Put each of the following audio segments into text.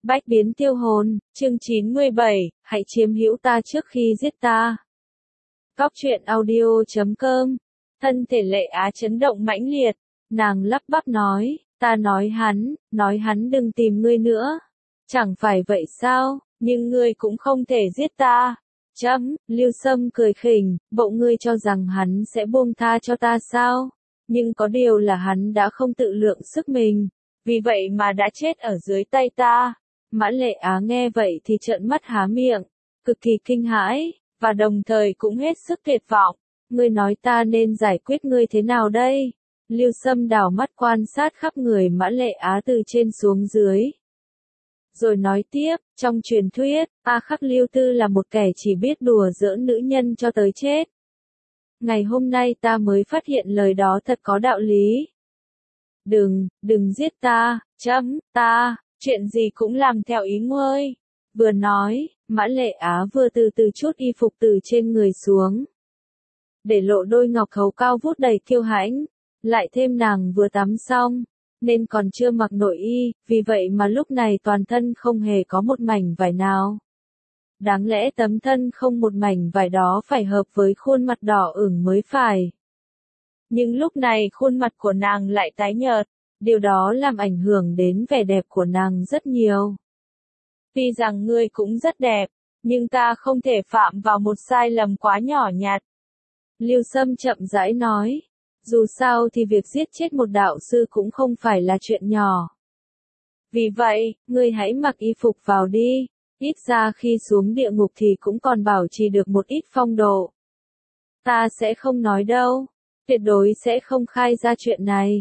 Bách biến tiêu hồn, chương 97, hãy chiếm hữu ta trước khi giết ta. Góc truyện audio.com. Thân thể Lệ Á chấn động mãnh liệt, nàng lắp bắp nói, ta nói hắn đừng tìm ngươi nữa. Chẳng phải vậy sao, nhưng ngươi cũng không thể giết ta. Lưu Sâm cười khỉnh, bộ ngươi cho rằng hắn sẽ buông tha cho ta sao? Nhưng có điều là hắn đã không tự lượng sức mình, vì vậy mà đã chết ở dưới tay ta. Mã Lệ Á nghe vậy thì trợn mắt há miệng, cực kỳ kinh hãi, và đồng thời cũng hết sức tuyệt vọng. Ngươi nói ta nên giải quyết ngươi thế nào đây? Lưu Sâm đảo mắt quan sát khắp người Mã Lệ Á từ trên xuống dưới. Rồi nói tiếp, trong truyền thuyết, A Khắc Lưu Tư là một kẻ chỉ biết đùa giỡn nữ nhân cho tới chết. Ngày hôm nay ta mới phát hiện lời đó thật có đạo lý. Đừng giết ta, chuyện gì cũng làm theo ý ngươi. Vừa nói, Mã Lệ Á vừa từ từ chút y phục từ trên người xuống, để lộ đôi ngọc hấu cao vút đầy kiêu hãnh, lại thêm nàng vừa tắm xong, nên còn chưa mặc nội y, vì vậy mà lúc này toàn thân không hề có một mảnh vải nào. Đáng lẽ tấm thân không một mảnh vải đó phải hợp với khuôn mặt đỏ ửng mới phải. Nhưng lúc này khuôn mặt của nàng lại tái nhợt, điều đó làm ảnh hưởng đến vẻ đẹp của nàng rất nhiều. Tuy rằng ngươi cũng rất đẹp, nhưng ta không thể phạm vào một sai lầm quá nhỏ nhặt. Lưu Sâm chậm rãi nói, dù sao thì việc giết chết một đạo sư cũng không phải là chuyện nhỏ. Vì vậy, ngươi hãy mặc y phục vào đi, ít ra khi xuống địa ngục thì cũng còn bảo trì được một ít phong độ. Ta sẽ không nói đâu, tuyệt đối sẽ không khai ra chuyện này.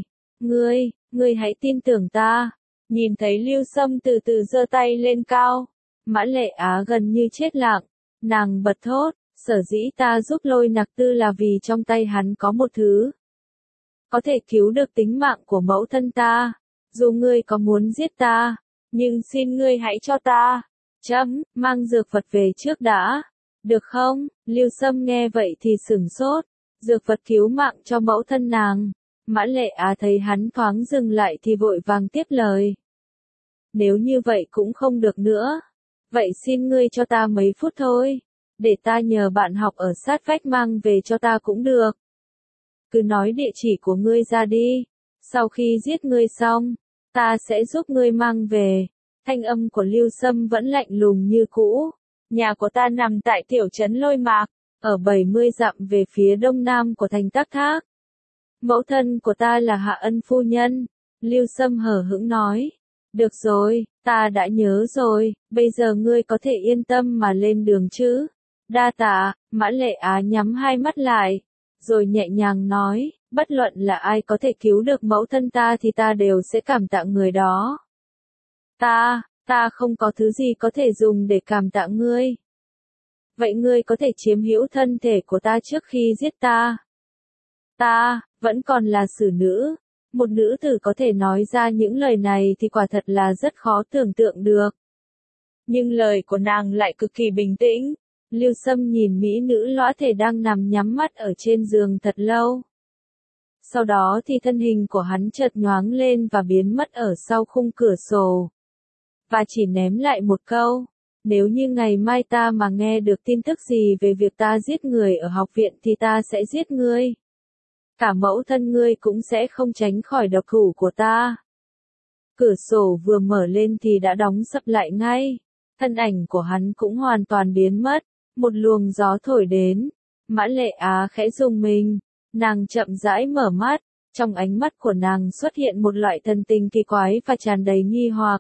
Ngươi hãy tin tưởng ta. Nhìn thấy Lưu Sâm từ từ giơ tay lên cao, Mã Lệ Á gần như chết lặng, nàng bật thốt, sở dĩ ta giúp Lôi Nặc Tư là vì trong tay hắn có một thứ có thể cứu được tính mạng của mẫu thân ta. Dù ngươi có muốn giết ta, nhưng xin ngươi hãy cho ta mang dược vật về trước đã, được không? Lưu Sâm nghe vậy thì sửng sốt, dược vật cứu mạng cho mẫu thân nàng. Mã Lệ Á thấy hắn thoáng dừng lại thì vội vàng tiếp lời. Nếu như vậy cũng không được nữa, vậy xin ngươi cho ta mấy phút thôi, để ta nhờ bạn học ở sát vách mang về cho ta cũng được. Cứ nói địa chỉ của ngươi ra đi, sau khi giết ngươi xong, ta sẽ giúp ngươi mang về. Thanh âm của Lưu Sâm vẫn lạnh lùng như cũ. Nhà của ta nằm tại tiểu trấn Lôi Mạc, ở 70 dặm về phía đông nam của thành Tắc Thác. Mẫu thân của ta là Hạ Ân phu nhân. Lưu Sâm hờ hững nói. Được rồi, ta đã nhớ rồi, bây giờ ngươi có thể yên tâm mà lên đường chứ. Đa tạ. Mã Lệ Á nhắm hai mắt lại, rồi nhẹ nhàng nói, bất luận là ai có thể cứu được mẫu thân ta thì ta đều sẽ cảm tạ người đó. Ta không có thứ gì có thể dùng để cảm tạ ngươi. Vậy ngươi có thể chiếm hữu thân thể của ta trước khi giết ta. Ta vẫn còn là xử nữ. Một nữ tử có thể nói ra những lời này thì quả thật là rất khó tưởng tượng được. Nhưng lời của nàng lại cực kỳ bình tĩnh. Lưu Sâm nhìn mỹ nữ lõa thể đang nằm nhắm mắt ở trên giường thật lâu. Sau đó thì thân hình của hắn chợt nhoáng lên và biến mất ở sau khung cửa sổ. Và chỉ ném lại một câu, nếu như ngày mai ta mà nghe được tin tức gì về việc ta giết người ở học viện thì ta sẽ giết ngươi. Cả mẫu thân ngươi cũng sẽ không tránh khỏi độc thủ của ta. Cửa sổ vừa mở lên thì đã đóng sập lại ngay. Thân ảnh của hắn cũng hoàn toàn biến mất. Một luồng gió thổi đến. Mã Lệ Á khẽ rùng mình. Nàng chậm rãi mở mắt. Trong ánh mắt của nàng xuất hiện một loại thần tình kỳ quái và tràn đầy nghi hoặc.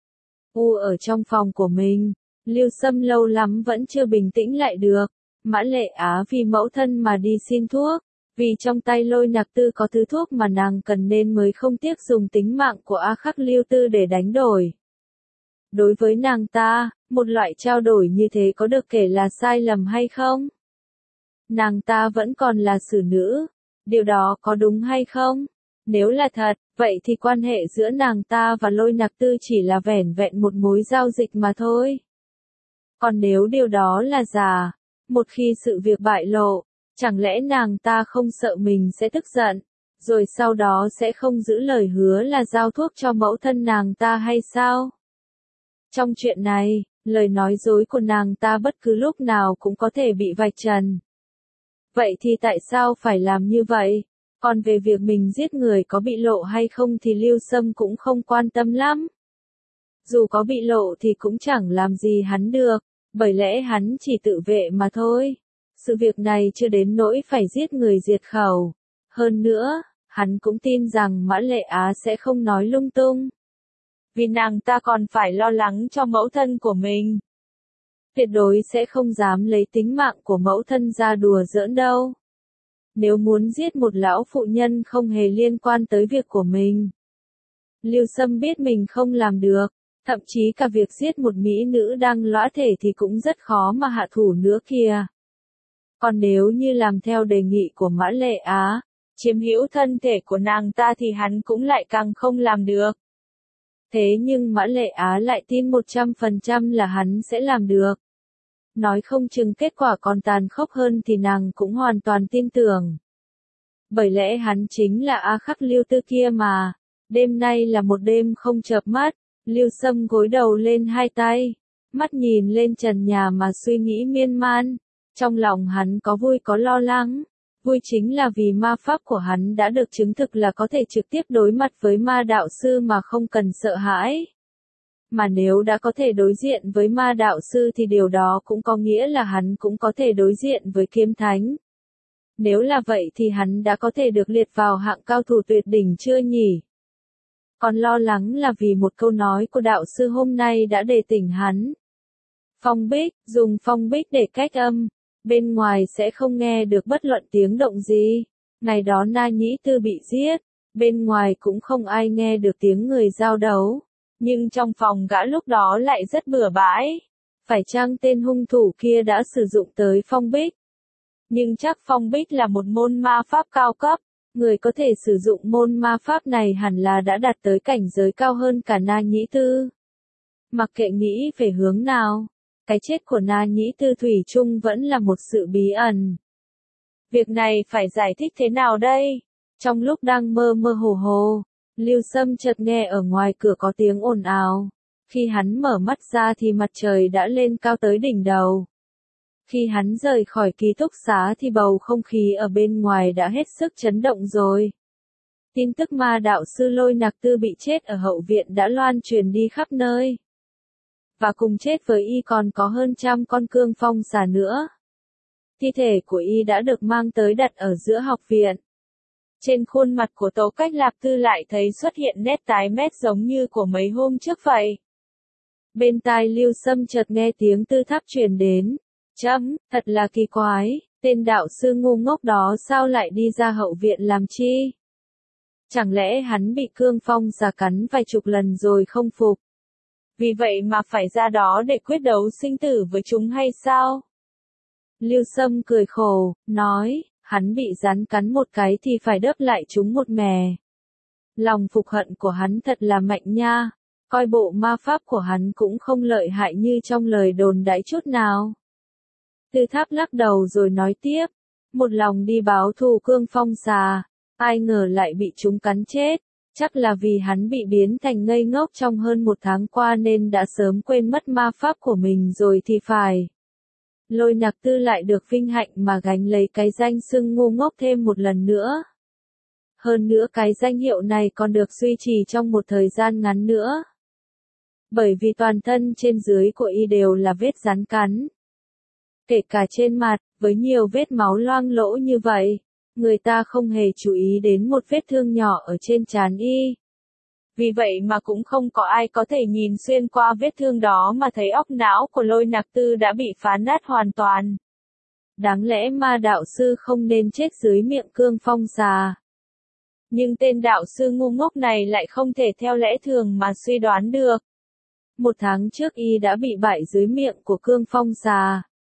Ở trong phòng của mình, Lưu Sâm lâu lắm vẫn chưa bình tĩnh lại được. Mã Lệ Á vì mẫu thân mà đi xin thuốc. Vì trong tay Lôi Nặc Tư có thứ thuốc mà nàng cần nên mới không tiếc dùng tính mạng của A Khắc Lưu Tư để đánh đổi. Đối với nàng ta, một loại trao đổi như thế có được kể là sai lầm hay không? Nàng ta vẫn còn là xử nữ. Điều đó có đúng hay không? Nếu là thật, vậy thì quan hệ giữa nàng ta và Lôi Nặc Tư chỉ là vẻn vẹn một mối giao dịch mà thôi. Còn nếu điều đó là giả, một khi sự việc bại lộ, chẳng lẽ nàng ta không sợ mình sẽ tức giận, rồi sau đó sẽ không giữ lời hứa là giao thuốc cho mẫu thân nàng ta hay sao? Trong chuyện này, lời nói dối của nàng ta bất cứ lúc nào cũng có thể bị vạch trần. Vậy thì tại sao phải làm như vậy? Còn về việc mình giết người có bị lộ hay không thì Lưu Sâm cũng không quan tâm lắm. Dù có bị lộ thì cũng chẳng làm gì hắn được, bởi lẽ hắn chỉ tự vệ mà thôi. Sự việc này chưa đến nỗi phải giết người diệt khẩu. Hơn nữa, hắn cũng tin rằng Mã Lệ Á sẽ không nói lung tung. Vì nàng ta còn phải lo lắng cho mẫu thân của mình. Tuyệt đối sẽ không dám lấy tính mạng của mẫu thân ra đùa giỡn đâu. Nếu muốn giết một lão phụ nhân không hề liên quan tới việc của mình. Lưu Sâm biết mình không làm được, thậm chí cả việc giết một mỹ nữ đang lõa thể thì cũng rất khó mà hạ thủ nữa kìa. Còn nếu như làm theo đề nghị của Mã Lệ Á, chiếm hữu thân thể của nàng ta thì hắn cũng lại càng không làm được. Thế nhưng Mã Lệ Á lại tin 100% là hắn sẽ làm được. Nói không chừng kết quả còn tàn khốc hơn thì nàng cũng hoàn toàn tin tưởng. Bởi lẽ hắn chính là A Khắc Lưu Tư kia mà. Đêm nay là một đêm không chợp mắt, Lưu Sâm gối đầu lên hai tay, mắt nhìn lên trần nhà mà suy nghĩ miên man. Trong lòng hắn có vui có lo lắng. Vui chính là vì ma pháp của hắn đã được chứng thực là có thể trực tiếp đối mặt với ma đạo sư mà không cần sợ hãi. Mà nếu đã có thể đối diện với ma đạo sư thì điều đó cũng có nghĩa là hắn cũng có thể đối diện với kiếm thánh. Nếu là vậy thì hắn đã có thể được liệt vào hạng cao thủ tuyệt đỉnh chưa nhỉ? Còn lo lắng là vì một câu nói của đạo sư hôm nay đã đề tỉnh hắn. Phong bích, dùng phong bích để cách âm, bên ngoài sẽ không nghe được bất luận tiếng động gì. Ngày đó Na Nhĩ Tư bị giết, bên ngoài cũng không ai nghe được tiếng người giao đấu. Nhưng trong phòng gã lúc đó lại rất bừa bãi. Phải chăng tên hung thủ kia đã sử dụng tới phong bích? Nhưng chắc phong bích là một môn ma pháp cao cấp. Người có thể sử dụng môn ma pháp này hẳn là đã đạt tới cảnh giới cao hơn cả Na Nhĩ Tư. Mặc kệ nghĩ về hướng nào, cái chết của Na Nhĩ Tư thủy chung vẫn là một sự bí ẩn. Việc này phải giải thích thế nào đây? Trong lúc đang mơ mơ hồ hồ, Lưu Sâm chợt nghe ở ngoài cửa có tiếng ồn ào. Khi hắn mở mắt ra thì mặt trời đã lên cao tới đỉnh đầu. Khi hắn rời khỏi ký túc xá thì bầu không khí ở bên ngoài đã hết sức chấn động rồi. Tin tức ma đạo sư Lôi Nặc Tư bị chết ở hậu viện đã loan truyền đi khắp nơi. Và cùng chết với y còn có hơn 100 con cương phong xà nữa. Thi thể của y đã được mang tới đặt ở giữa học viện. Trên khuôn mặt của Tố Cách Lạc Tư lại thấy xuất hiện nét tái mét giống như của mấy hôm trước vậy. Bên tai Lưu Sâm chợt nghe tiếng tư tháp truyền đến. Thật là kỳ quái, tên đạo sư ngu ngốc đó sao lại đi ra hậu viện làm chi? Chẳng lẽ hắn bị cương phong xà cắn vài chục lần rồi không phục? Vì vậy mà phải ra đó để quyết đấu sinh tử với chúng hay sao? Lưu Sâm cười khổ, nói, hắn bị rắn cắn một cái thì phải đớp lại chúng một mè. Lòng phục hận của hắn thật là mạnh nha, coi bộ ma pháp của hắn cũng không lợi hại như trong lời đồn đãi chút nào. Tư Tháp lắc đầu rồi nói tiếp, một lòng đi báo thù cương phong xà, ai ngờ lại bị chúng cắn chết, chắc là vì hắn bị biến thành ngây ngốc trong hơn một tháng qua nên đã sớm quên mất ma pháp của mình rồi thì phải. Lôi Nặc Tư lại được vinh hạnh mà gánh lấy cái danh xưng ngu ngốc thêm một lần nữa. Hơn nữa cái danh hiệu này còn được duy trì trong một thời gian ngắn nữa. Bởi vì toàn thân trên dưới của y đều là vết rắn cắn. Kể cả trên mặt, với nhiều vết máu loang lỗ như vậy, người ta không hề chú ý đến một vết thương nhỏ ở trên trán y. Vì vậy mà cũng không có ai có thể nhìn xuyên qua vết thương đó mà thấy óc não của Lôi Nặc Tư đã bị phá nát hoàn toàn. Đáng lẽ ma đạo sư không nên chết dưới miệng cương phong xà. Nhưng tên đạo sư ngu ngốc này lại không thể theo lẽ thường mà suy đoán được. Một tháng trước y đã bị bại dưới miệng của cương phong xà.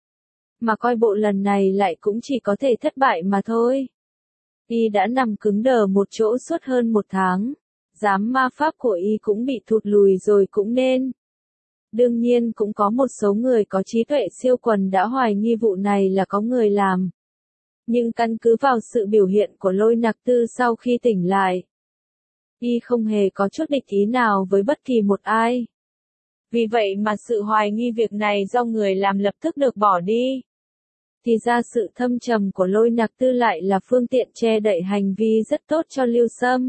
Mà coi bộ lần này lại cũng chỉ có thể thất bại mà thôi. Y đã nằm cứng đờ một chỗ suốt hơn một tháng. Giám ma pháp của y cũng bị thụt lùi rồi cũng nên. Đương nhiên cũng có một số người có trí tuệ siêu quần đã hoài nghi vụ này là có người làm. Nhưng căn cứ vào sự biểu hiện của Lôi Nặc Tư sau khi tỉnh lại, y không hề có chút địch ý nào với bất kỳ một ai. Vì vậy mà sự hoài nghi việc này do người làm lập tức được bỏ đi. Thì ra sự thâm trầm của Lôi Nặc Tư lại là phương tiện che đậy hành vi rất tốt cho Lưu Sâm.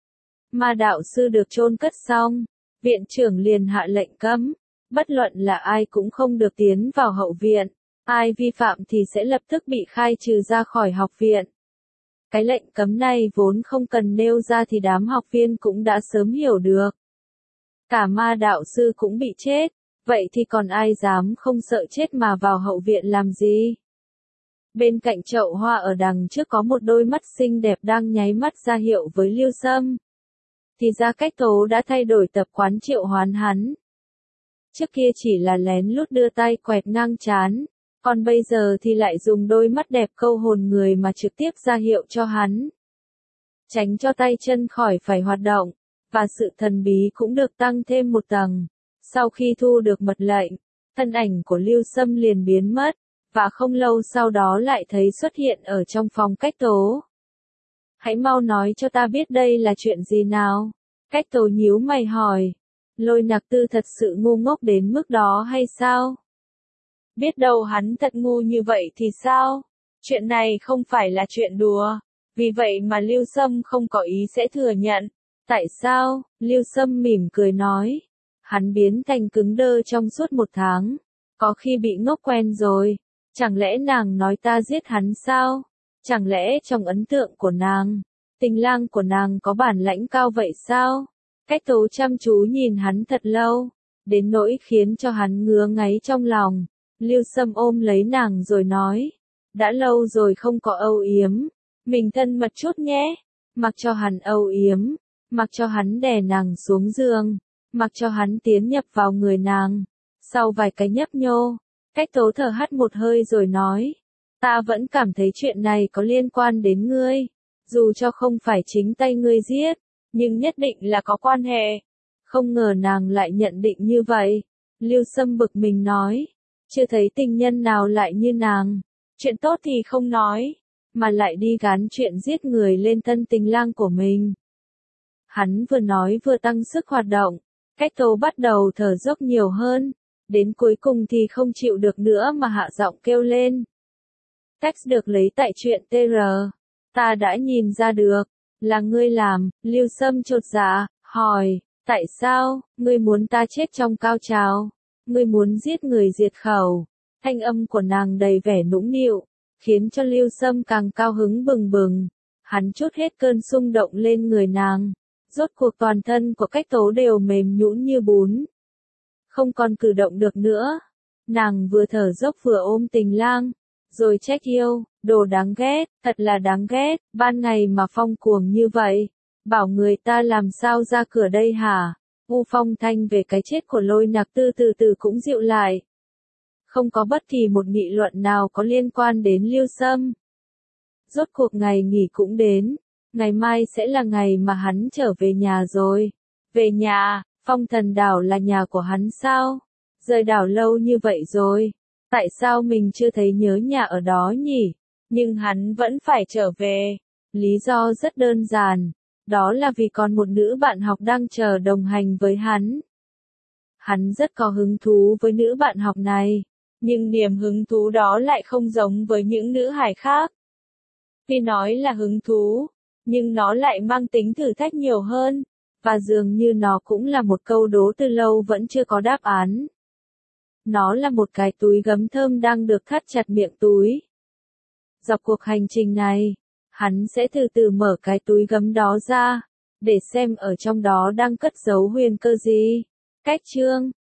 Ma đạo sư được chôn cất xong, viện trưởng liền hạ lệnh cấm, bất luận là ai cũng không được tiến vào hậu viện, ai vi phạm thì sẽ lập tức bị khai trừ ra khỏi học viện. Cái lệnh cấm này vốn không cần nêu ra thì đám học viên cũng đã sớm hiểu được. Cả ma đạo sư cũng bị chết, vậy thì còn ai dám không sợ chết mà vào hậu viện làm gì? Bên cạnh chậu hoa ở đằng trước có một đôi mắt xinh đẹp đang nháy mắt ra hiệu với Lưu Sâm. Thì ra Cách Tố đã thay đổi tập quán triệu hoán hắn. Trước kia chỉ là lén lút đưa tay quẹt ngang trán, còn bây giờ thì lại dùng đôi mắt đẹp câu hồn người mà trực tiếp ra hiệu cho hắn. Tránh cho tay chân khỏi phải hoạt động, và sự thần bí cũng được tăng thêm một tầng. Sau khi thu được mật lệnh, thân ảnh của Lưu Sâm liền biến mất, và không lâu sau đó lại thấy xuất hiện ở trong phòng Cách Tố. Hãy mau nói cho ta biết đây là chuyện gì nào? Cách Tố nhíu mày hỏi. Lôi Nặc Tư thật sự ngu ngốc đến mức đó hay sao? Biết đâu hắn thật ngu như vậy thì sao? Chuyện này không phải là chuyện đùa. Vì vậy mà Lưu Sâm không có ý sẽ thừa nhận. Tại sao? Lưu Sâm mỉm cười nói. Hắn biến thành cứng đơ trong suốt 1 tháng. Có khi bị ngốc quen rồi. Chẳng lẽ nàng nói ta giết hắn sao? Chẳng lẽ trong ấn tượng của nàng, tình lang của nàng có bản lãnh cao vậy sao? Cách Tố chăm chú nhìn hắn thật lâu, đến nỗi khiến cho hắn ngứa ngáy trong lòng. Lưu Sâm ôm lấy nàng rồi nói, đã lâu rồi không có âu yếm, mình thân mật chút nhé. Mặc cho hắn âu yếm, mặc cho hắn đè nàng xuống giường, mặc cho hắn tiến nhập vào người nàng. Sau vài cái nhấp nhô, Cách Tố thở hắt một hơi rồi nói, ta vẫn cảm thấy chuyện này có liên quan đến ngươi, dù cho không phải chính tay ngươi giết, nhưng nhất định là có quan hệ. Không ngờ nàng lại nhận định như vậy. Lưu Sâm bực mình nói, chưa thấy tình nhân nào lại như nàng, chuyện tốt thì không nói, mà lại đi gán chuyện giết người lên thân tình lang của mình. Hắn vừa nói vừa tăng sức hoạt động, Cách Tố bắt đầu thở dốc nhiều hơn, đến cuối cùng thì không chịu được nữa mà hạ giọng kêu lên. Text được lấy tại truyện TR. Ta đã nhìn ra được, là ngươi làm. Lưu Sâm chột dạ, hỏi, tại sao, ngươi muốn ta chết trong cao trào? Ngươi muốn giết người diệt khẩu? Thanh âm của nàng đầy vẻ nũng nịu, khiến cho Lưu Sâm càng cao hứng bừng bừng. Hắn trút hết cơn xung động lên người nàng. Rốt cuộc toàn thân của Cách Tố đều mềm nhũn như bún. Không còn cử động được nữa. Nàng vừa thở dốc vừa ôm tình lang, rồi trách yêu, đồ đáng ghét, thật là đáng ghét, ban ngày mà phong cuồng như vậy, bảo người ta làm sao ra cửa đây hả? U phong thanh về cái chết của Lôi Nặc Tư từ từ cũng dịu lại. Không có bất kỳ một nghị luận nào có liên quan đến Lưu Sâm. Rốt cuộc ngày nghỉ cũng đến, ngày mai sẽ là ngày mà hắn trở về nhà rồi. Về nhà, Phong Thần Đảo là nhà của hắn sao? Rời đảo lâu như vậy rồi, tại sao mình chưa thấy nhớ nhà ở đó nhỉ? Nhưng hắn vẫn phải trở về. Lý do rất đơn giản, đó là vì còn một nữ bạn học đang chờ đồng hành với hắn. Hắn rất có hứng thú với nữ bạn học này, nhưng niềm hứng thú đó lại không giống với những nữ hài khác. Vì nói là hứng thú, nhưng nó lại mang tính thử thách nhiều hơn, và dường như nó cũng là một câu đố từ lâu vẫn chưa có đáp án. Nó là một cái túi gấm thơm đang được thắt chặt miệng túi. Dọc cuộc hành trình này, hắn sẽ từ từ mở cái túi gấm đó ra, để xem ở trong đó đang cất giấu huyền cơ gì. Cách chương